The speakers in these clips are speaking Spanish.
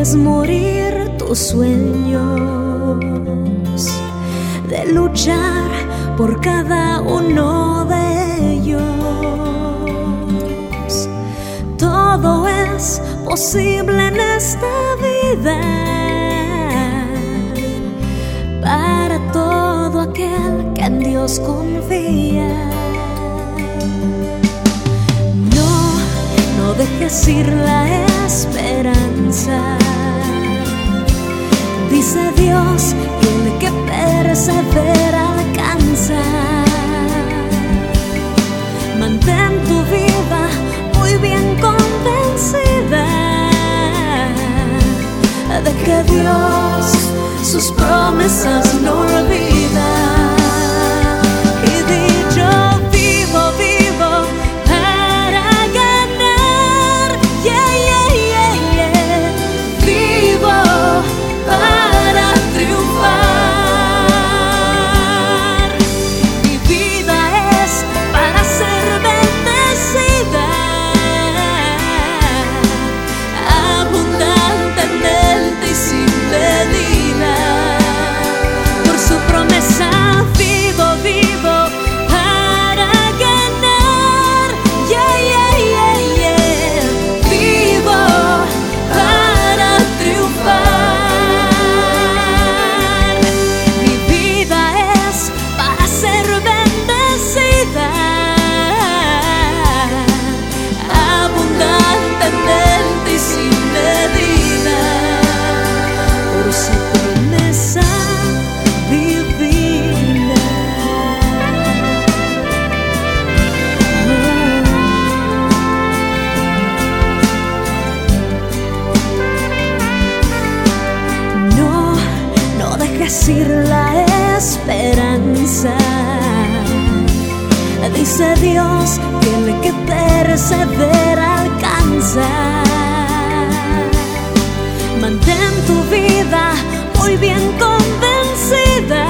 dejes morir tus sueños de luchar por cada uno de ellos. Todo es posible en esta vida para todo aquel que en Dios confía. No dejes ir la esperanza. Dice Dios que el que persevera alcanza. Mantén tu vida muy bien convencida de que Dios sus promesas no olvida. Y di: yo vivo para ganar. Vivo para triunfar. Mi vida es para ser bendecida, abundantemente y sin medida. Por su promesa vivo para ganar. Vivo para triunfar. Mi vida es para ser bendecida, abundantemente y sin medida. Por su promesa divina. No dejes ir la esperanza. Dice Dios que el que persevera alcanza. Mantén tu vida muy bien convencida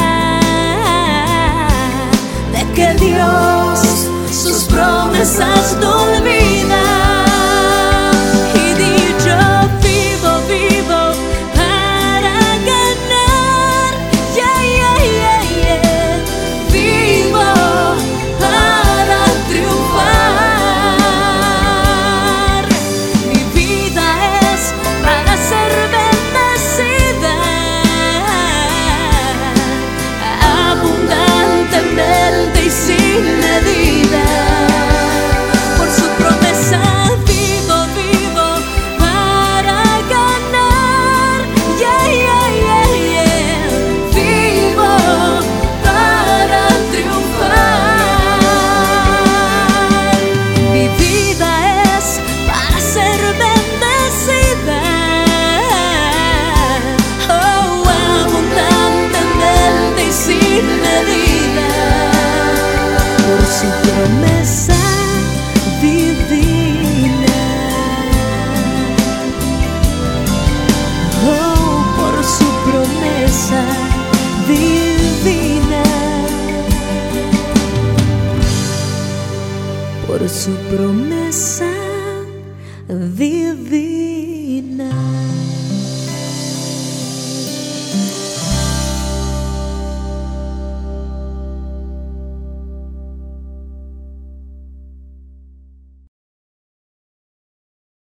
de que Dios sus promesas no olvida. Y di: yo vivo para ganar. Vivo para triunfar. Mi vida es para ser bendecida, abundantemente y sin medida. Por su promesa vivo para ganar. Vivo para triunfar. Mi vida es para ser bendecida, abundantemente y sin medida. Por su promesa divina. Por su promesa divina. Por su promesa